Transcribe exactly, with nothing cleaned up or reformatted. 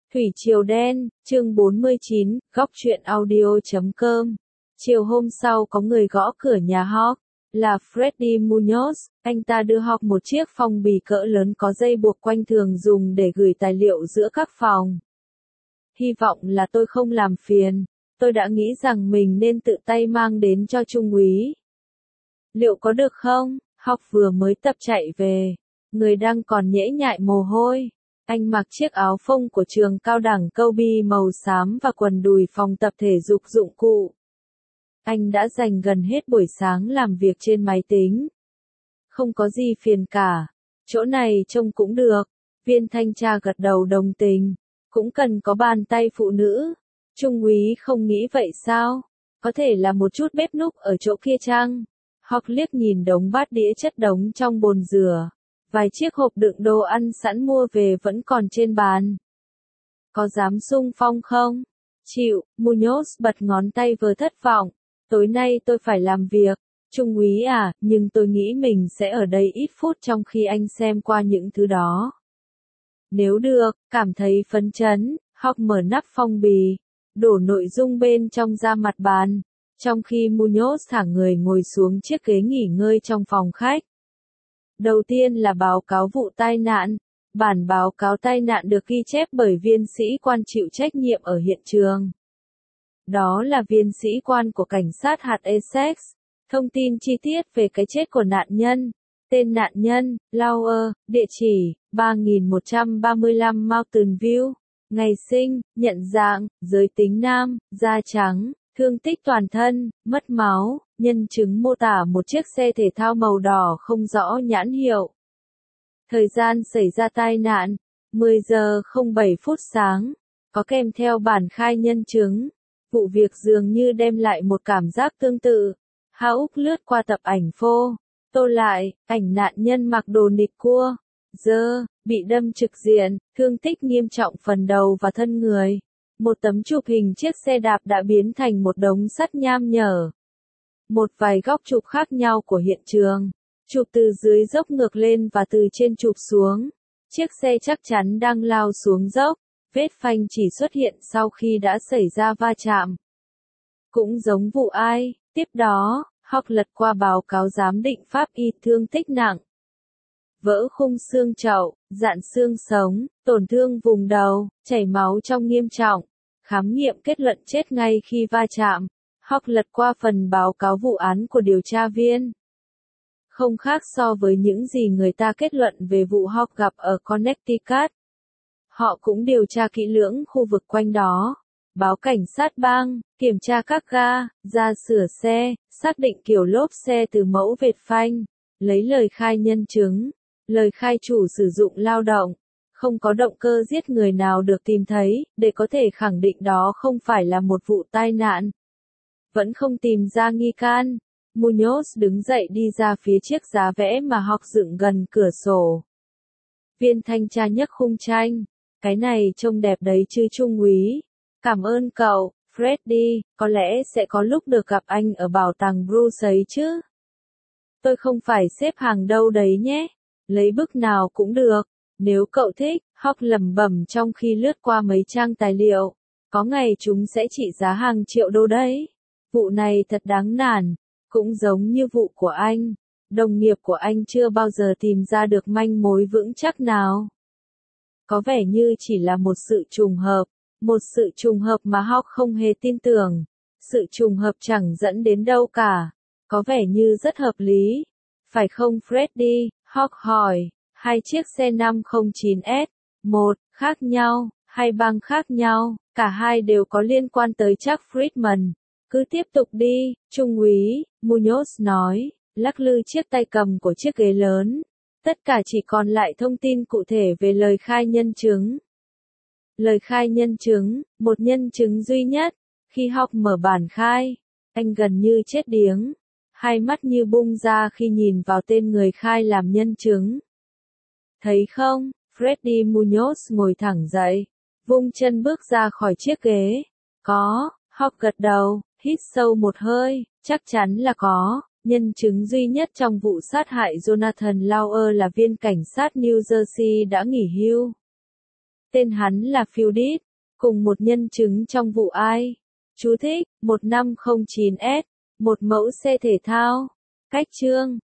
Thủy Triều Đen, chương bốn mươi chín, góc truyện audio chấm com. Chiều hôm sau có người gõ cửa nhà Hawk, là Freddy Munoz, anh ta đưa Hawk một chiếc phong bì cỡ lớn có dây buộc quanh thường dùng để gửi tài liệu giữa các phòng. Hy vọng là tôi không làm phiền, tôi đã nghĩ rằng mình nên tự tay mang đến cho Trung úy. Liệu có được không? Hawk vừa mới tập chạy về, người đang còn nhễ nhại mồ hôi. Anh mặc chiếc áo phông của trường cao đẳng Kobe màu xám và quần đùi phòng tập thể dục dụng cụ. Anh đã dành gần hết buổi sáng làm việc trên máy tính. Không có gì phiền cả. Chỗ này trông cũng được. Viên thanh tra gật đầu đồng tình. Cũng cần có bàn tay phụ nữ. Trung úy không nghĩ vậy sao? Có thể là một chút bếp núc ở chỗ kia chăng? Hawk liếc nhìn đống bát đĩa chất đống trong bồn rửa. Vài chiếc hộp đựng đồ ăn sẵn mua về vẫn còn trên bàn. Có dám xung phong không? Chịu, Munoz bật ngón tay vừa thất vọng. Tối nay tôi phải làm việc. Trung úy à, nhưng tôi nghĩ mình sẽ ở đây ít phút trong khi anh xem qua những thứ đó. Nếu được, cảm thấy phấn chấn, Hawk mở nắp phong bì, đổ nội dung bên trong ra mặt bàn, trong khi Munoz thẳng người ngồi xuống chiếc ghế nghỉ ngơi trong phòng khách. Đầu tiên là báo cáo vụ tai nạn. Bản báo cáo tai nạn được ghi chép bởi viên sĩ quan chịu trách nhiệm ở hiện trường. Đó là viên sĩ quan của cảnh sát hạt Essex. Thông tin chi tiết về cái chết của nạn nhân. Tên nạn nhân, Lauer, địa chỉ, ba nghìn một trăm ba mươi lăm Mountain View. Ngày sinh, nhận dạng, giới tính nam, da trắng, thương tích toàn thân, mất máu. Nhân chứng mô tả một chiếc xe thể thao màu đỏ không rõ nhãn hiệu. Thời gian xảy ra tai nạn, mười giờ không bảy phút sáng, có kèm theo bản khai nhân chứng. Vụ việc dường như đem lại một cảm giác tương tự. Hawk lướt qua tập ảnh phô, tô lại, ảnh nạn nhân mặc đồ nịt cua, dơ, bị đâm trực diện, thương tích nghiêm trọng phần đầu và thân người. Một tấm chụp hình chiếc xe đạp đã biến thành một đống sắt nham nhở. Một vài góc chụp khác nhau của hiện trường. Chụp từ dưới dốc ngược lên và từ trên chụp xuống. Chiếc xe chắc chắn đang lao xuống dốc. Vết phanh chỉ xuất hiện sau khi đã xảy ra va chạm. Cũng giống vụ ai. Tiếp đó, Hawk lật qua báo cáo giám định pháp y thương tích nặng. Vỡ khung xương chậu, dạn xương sống, tổn thương vùng đầu, chảy máu trong nghiêm trọng. Khám nghiệm kết luận chết ngay khi va chạm. Hawk lật qua phần báo cáo vụ án của điều tra viên. Không khác so với những gì người ta kết luận về vụ Hawk gặp ở Connecticut. Họ cũng điều tra kỹ lưỡng khu vực quanh đó. Báo cảnh sát bang, kiểm tra các ga, ra sửa xe, xác định kiểu lốp xe từ mẫu vệt phanh, lấy lời khai nhân chứng, lời khai chủ sử dụng lao động. Không có động cơ giết người nào được tìm thấy, để có thể khẳng định đó không phải là một vụ tai nạn. Vẫn không tìm ra nghi can. Munoz đứng dậy đi ra phía chiếc giá vẽ mà Hawk dựng gần cửa sổ. Viên thanh tra nhấc khung tranh. Cái này trông đẹp đấy chứ Trung úy. Cảm ơn cậu, Freddy, có lẽ sẽ có lúc được gặp anh ở bảo tàng Bruce ấy chứ. Tôi không phải xếp hàng đâu đấy nhé. Lấy bức nào cũng được. Nếu cậu thích, Hawk lẩm bẩm trong khi lướt qua mấy trang tài liệu. Có ngày chúng sẽ trị giá hàng triệu đô đấy. Vụ này thật đáng nản. Cũng giống như vụ của anh. Đồng nghiệp của anh chưa bao giờ tìm ra được manh mối vững chắc nào. Có vẻ như chỉ là một sự trùng hợp. Một sự trùng hợp mà Hawk không hề tin tưởng. Sự trùng hợp chẳng dẫn đến đâu cả. Có vẻ như rất hợp lý. Phải không Freddy? Hawk hỏi. Hai chiếc xe năm không chín S. Một, khác nhau. Hai bang khác nhau. Cả hai đều có liên quan tới Chuck Friedman. Cứ tiếp tục đi, Trung úy, Munoz nói, lắc lư chiếc tay cầm của chiếc ghế lớn. Tất cả chỉ còn lại thông tin cụ thể về lời khai nhân chứng. Lời khai nhân chứng, một nhân chứng duy nhất. Khi Hawk mở bản khai, anh gần như chết điếng. Hai mắt như bung ra khi nhìn vào tên người khai làm nhân chứng. Thấy không, Freddy Munoz ngồi thẳng dậy, vung chân bước ra khỏi chiếc ghế. Có, Hawk gật đầu. Hít sâu một hơi, chắc chắn là có. Nhân chứng duy nhất trong vụ sát hại Jonathan Lauer là viên cảnh sát New Jersey đã nghỉ hưu. Tên hắn là Fiudit, cùng một nhân chứng trong vụ ai. Chú thích, một năm không chín S, một mẫu xe thể thao. Cách chương